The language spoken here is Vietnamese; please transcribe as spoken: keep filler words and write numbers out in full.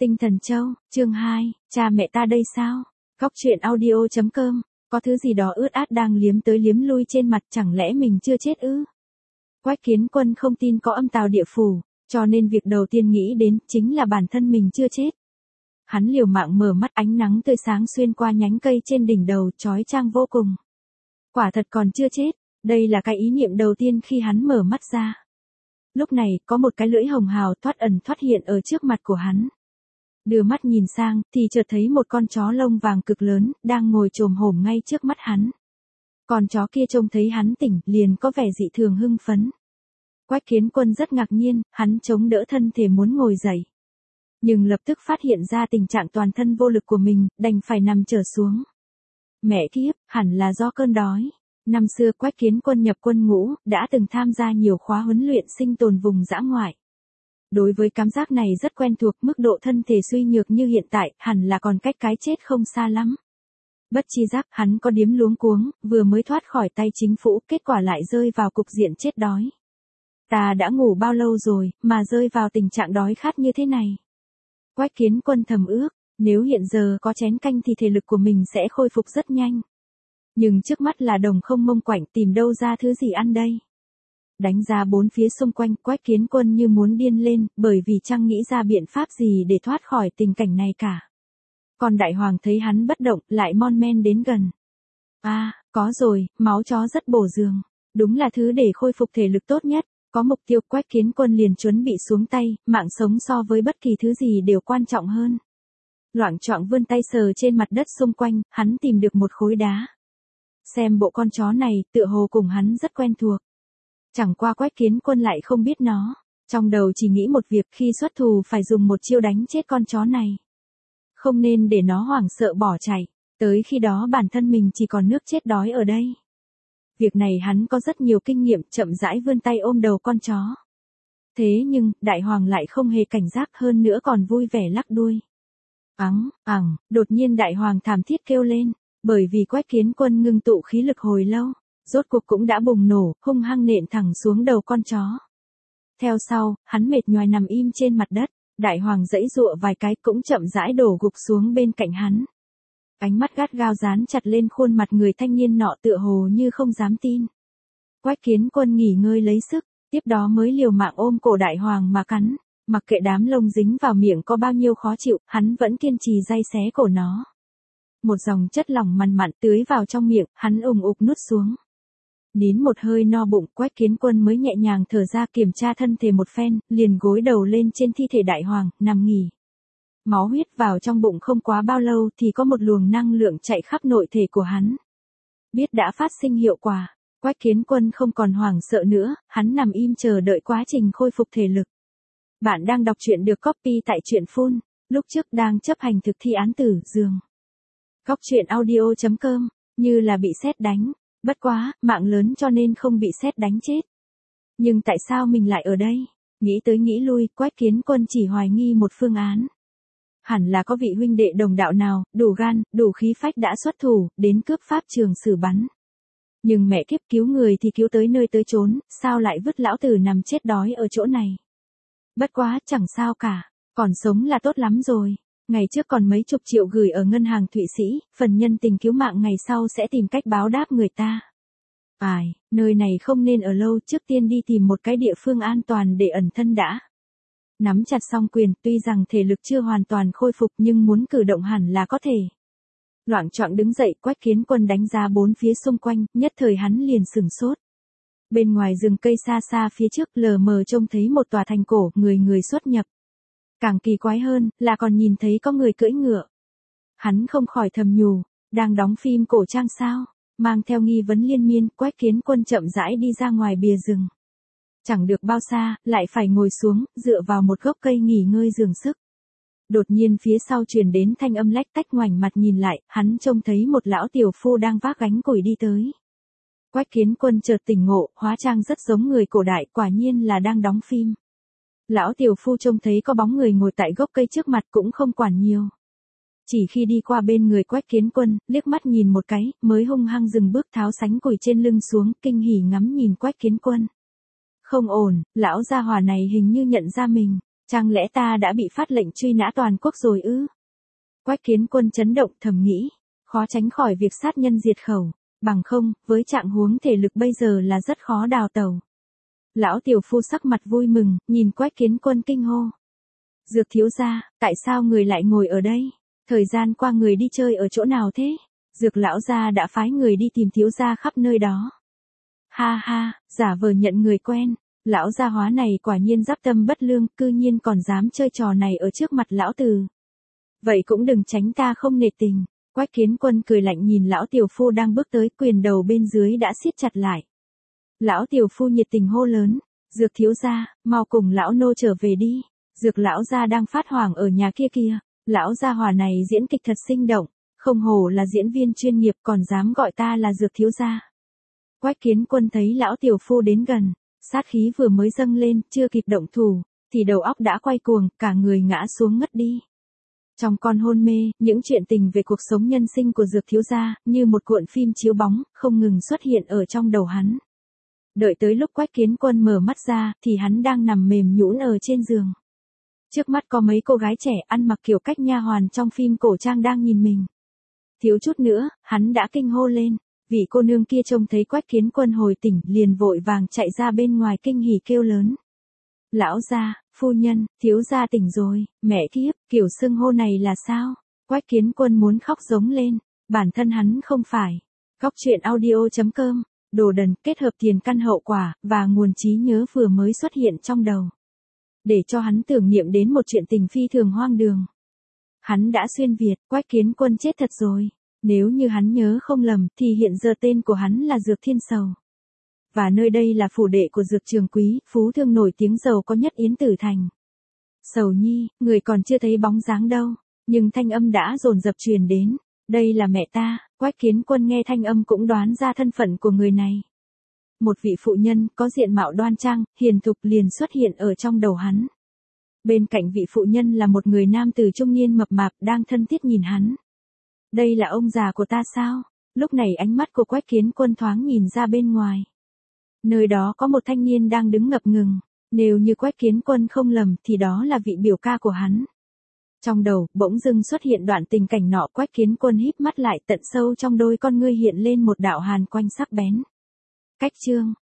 Tinh Thần Châu, chương hai, cha mẹ ta đây sao? Góc truyện audio.com, có thứ gì đó ướt át đang liếm tới liếm lui trên mặt, chẳng lẽ mình chưa chết ư? Quách Kiến Quân không tin có âm tào địa phủ, cho nên việc đầu tiên nghĩ đến chính là bản thân mình chưa chết. Hắn liều mạng mở mắt, ánh nắng tươi sáng xuyên qua nhánh cây trên đỉnh đầu, chói chang vô cùng. Quả thật còn chưa chết, đây là cái ý niệm đầu tiên khi hắn mở mắt ra. Lúc này, có một cái lưỡi hồng hào thoát ẩn thoát hiện ở trước mặt của hắn. Đưa mắt nhìn sang, thì chợt thấy một con chó lông vàng cực lớn, đang ngồi chồm hổm ngay trước mắt hắn. Con chó kia trông thấy hắn tỉnh, liền có vẻ dị thường hưng phấn. Quách Kiến Quân rất ngạc nhiên, hắn chống đỡ thân thể muốn ngồi dậy. Nhưng lập tức phát hiện ra tình trạng toàn thân vô lực của mình, đành phải nằm trở xuống. Mẹ kiếp, hẳn là do cơn đói. Năm xưa Quách Kiến Quân nhập quân ngũ, đã từng tham gia nhiều khóa huấn luyện sinh tồn vùng dã ngoại. Đối với cảm giác này rất quen thuộc, mức độ thân thể suy nhược như hiện tại, hẳn là còn cách cái chết không xa lắm. Bất chi giác, hắn có điếm luống cuống, vừa mới thoát khỏi tay chính phủ, kết quả lại rơi vào cục diện chết đói. Ta đã ngủ bao lâu rồi, mà rơi vào tình trạng đói khát như thế này. Quách Kiến Quân thầm ước, nếu hiện giờ có chén canh thì thể lực của mình sẽ khôi phục rất nhanh. Nhưng trước mắt là đồng không mông quạnh, tìm đâu ra thứ gì ăn đây. Đánh ra bốn phía xung quanh, Quách Kiến Quân như muốn điên lên, bởi vì chẳng nghĩ ra biện pháp gì để thoát khỏi tình cảnh này cả. Còn đại hoàng thấy hắn bất động, lại mon men đến gần. À, có rồi, máu chó rất bổ dưỡng. Đúng là thứ để khôi phục thể lực tốt nhất. Có mục tiêu, Quách Kiến Quân liền chuẩn bị xuống tay, mạng sống so với bất kỳ thứ gì đều quan trọng hơn. Loạng choạng vươn tay sờ trên mặt đất xung quanh, hắn tìm được một khối đá. Xem bộ con chó này, tựa hồ cùng hắn rất quen thuộc. Chẳng qua Quách Kiến Quân lại không biết nó. Trong đầu chỉ nghĩ một việc, khi xuất thủ phải dùng một chiêu đánh chết con chó này. Không nên để nó hoảng sợ bỏ chạy, tới khi đó bản thân mình chỉ còn nước chết đói ở đây. Việc này hắn có rất nhiều kinh nghiệm, chậm rãi vươn tay ôm đầu con chó. Thế nhưng, đại hoàng lại không hề cảnh giác, hơn nữa còn vui vẻ lắc đuôi. Ắng, ẳng, đột nhiên đại hoàng thảm thiết kêu lên, bởi vì Quách Kiến Quân ngưng tụ khí lực hồi lâu, rốt cuộc cũng đã bùng nổ, hung hăng nện thẳng xuống đầu con chó. Theo sau, hắn mệt nhoài nằm im trên mặt đất, đại hoàng giãy giụa vài cái cũng chậm rãi đổ gục xuống bên cạnh hắn. Ánh mắt gắt gao dán chặt lên khuôn mặt người thanh niên nọ, tựa hồ như không dám tin. Quách Kiến Quân nghỉ ngơi lấy sức, tiếp đó mới liều mạng ôm cổ đại hoàng mà cắn, mặc kệ đám lông dính vào miệng có bao nhiêu khó chịu, hắn vẫn kiên trì day xé cổ nó. Một dòng chất lỏng mằn mặn tưới vào trong miệng, hắn ùng ục nuốt xuống. Nín một hơi no bụng, Quách Kiến Quân mới nhẹ nhàng thở ra, kiểm tra thân thể một phen, liền gối đầu lên trên thi thể đại hoàng, nằm nghỉ. Máu huyết vào trong bụng không quá bao lâu thì có một luồng năng lượng chạy khắp nội thể của hắn. Biết đã phát sinh hiệu quả, Quách Kiến Quân không còn hoảng sợ nữa, hắn nằm im chờ đợi quá trình khôi phục thể lực. Bạn đang đọc truyện được copy tại truyện phun, lúc trước đang chấp hành thực thi án tử giường. Góc truyện audio.com, như là bị sét đánh, bất quá, mạng lớn cho nên không bị sét đánh chết. Nhưng tại sao mình lại ở đây? Nghĩ tới nghĩ lui, Quách Kiến Quân chỉ hoài nghi một phương án. Hẳn là có vị huynh đệ đồng đạo nào, đủ gan, đủ khí phách đã xuất thủ, đến cướp pháp trường xử bắn. Nhưng mẹ kiếp, cứu người thì cứu tới nơi tới chốn, sao lại vứt lão tử nằm chết đói ở chỗ này? Bất quá, chẳng sao cả, còn sống là tốt lắm rồi. Ngày trước còn mấy chục triệu gửi ở ngân hàng Thụy Sĩ, phần nhân tình cứu mạng ngày sau sẽ tìm cách báo đáp người ta. Ai, nơi này không nên ở lâu, trước tiên đi tìm một cái địa phương an toàn để ẩn thân đã. Nắm chặt song quyền, tuy rằng thể lực chưa hoàn toàn khôi phục nhưng muốn cử động hẳn là có thể. Loạng choạng đứng dậy, Quách Kiến Quân đánh giá bốn phía xung quanh, nhất thời hắn liền sửng sốt. Bên ngoài rừng cây xa xa phía trước lờ mờ trông thấy một tòa thành cổ, người người xuất nhập. Càng kỳ quái hơn, là còn nhìn thấy có người cưỡi ngựa. Hắn không khỏi thầm nhủ, đang đóng phim cổ trang sao? Mang theo nghi vấn liên miên, Quách Kiến Quân chậm rãi đi ra ngoài bìa rừng. Chẳng được bao xa, lại phải ngồi xuống, dựa vào một gốc cây nghỉ ngơi dường sức. Đột nhiên phía sau truyền đến thanh âm lách tách, ngoảnh mặt nhìn lại, hắn trông thấy một lão tiểu phu đang vác gánh củi đi tới. Quách Kiến Quân chợt tỉnh ngộ, hóa trang rất giống người cổ đại, quả nhiên là đang đóng phim. Lão tiểu phu trông thấy có bóng người ngồi tại gốc cây trước mặt cũng không quản nhiều. Chỉ khi đi qua bên người Quách Kiến Quân, liếc mắt nhìn một cái, mới hung hăng dừng bước tháo sánh củi trên lưng xuống, kinh hỉ ngắm nhìn Quách Kiến Quân. Không ổn, lão gia hỏa này hình như nhận ra mình, Chẳng lẽ ta đã bị phát lệnh truy nã toàn quốc rồi ư? Quách Kiến Quân chấn động thầm nghĩ, khó tránh khỏi việc sát nhân diệt khẩu, bằng không, với trạng huống thể lực bây giờ là rất khó đào tẩu. Lão tiểu phu sắc mặt vui mừng, nhìn Quách Kiến Quân kinh hô. Dược thiếu gia, tại sao người lại ngồi ở đây? Thời gian qua người đi chơi ở chỗ nào thế? Dược lão gia đã phái người đi tìm thiếu gia khắp nơi đó. Ha ha, giả vờ nhận người quen, lão gia hóa này quả nhiên giáp tâm bất lương, cư nhiên còn dám chơi trò này ở trước mặt lão tử. Vậy cũng đừng tránh ta không nể tình. Quách Kiến Quân cười lạnh nhìn lão tiểu phu đang bước tới, quyền đầu bên dưới đã siết chặt lại. Lão tiểu phu nhiệt tình hô lớn, Dược thiếu gia, mau cùng lão nô trở về đi. Dược lão gia đang phát hoảng ở nhà kia kìa. Lão gia hỏa này diễn kịch thật sinh động, không hổ là diễn viên chuyên nghiệp, còn dám gọi ta là Dược thiếu gia. Quách Kiến Quân thấy lão tiểu phu đến gần, sát khí vừa mới dâng lên, chưa kịp động thủ, thì đầu óc đã quay cuồng, cả người ngã xuống ngất đi. Trong con hôn mê, những chuyện tình về cuộc sống nhân sinh của Dược thiếu gia, như một cuộn phim chiếu bóng, không ngừng xuất hiện ở trong đầu hắn. Đợi tới lúc Quách Kiến Quân mở mắt ra, thì hắn đang nằm mềm nhũn ở trên giường. Trước mắt có mấy cô gái trẻ ăn mặc kiểu cách nha hoàn trong phim cổ trang đang nhìn mình. Thiếu chút nữa, hắn đã kinh hô lên, vị cô nương kia trông thấy Quách Kiến Quân hồi tỉnh, liền vội vàng chạy ra bên ngoài kinh hỉ kêu lớn. Lão gia, phu nhân, thiếu gia tỉnh rồi, mẹ kiếp, kiểu xưng hô này là sao? Quách Kiến Quân muốn khóc giống lên, bản thân hắn không phải. Góc truyện audio chấm com, đồ đần, kết hợp tiền căn hậu quả, và nguồn trí nhớ vừa mới xuất hiện trong đầu. Để cho hắn tưởng niệm đến một chuyện tình phi thường hoang đường. Hắn đã xuyên Việt, Quách Kiến Quân chết thật rồi. Nếu như hắn nhớ không lầm, thì hiện giờ tên của hắn là Dược Thiên Sầu. Và nơi đây là phủ đệ của Dược Trường Quý, phú thương nổi tiếng giàu có nhất Yến Tử Thành. Sầu nhi, người còn chưa thấy bóng dáng đâu, nhưng thanh âm đã dồn dập truyền đến. Đây là mẹ ta. Quách Kiến Quân nghe thanh âm cũng đoán ra thân phận của người này. Một vị phụ nhân có diện mạo đoan trang, hiền thục liền xuất hiện ở trong đầu hắn. Bên cạnh vị phụ nhân là một người nam tử trung niên mập mạp đang thân thiết nhìn hắn. Đây là ông già của ta sao? Lúc này ánh mắt của Quách Kiến Quân thoáng nhìn ra bên ngoài. Nơi đó có một thanh niên đang đứng ngập ngừng. Nếu như Quách Kiến Quân không lầm thì đó là vị biểu ca của hắn. Trong đầu, bỗng dưng xuất hiện đoạn tình cảnh nọ. Quách Kiến Quân híp mắt lại, tận sâu trong đôi con ngươi hiện lên một đạo hàn quanh sắc bén. Cách chương,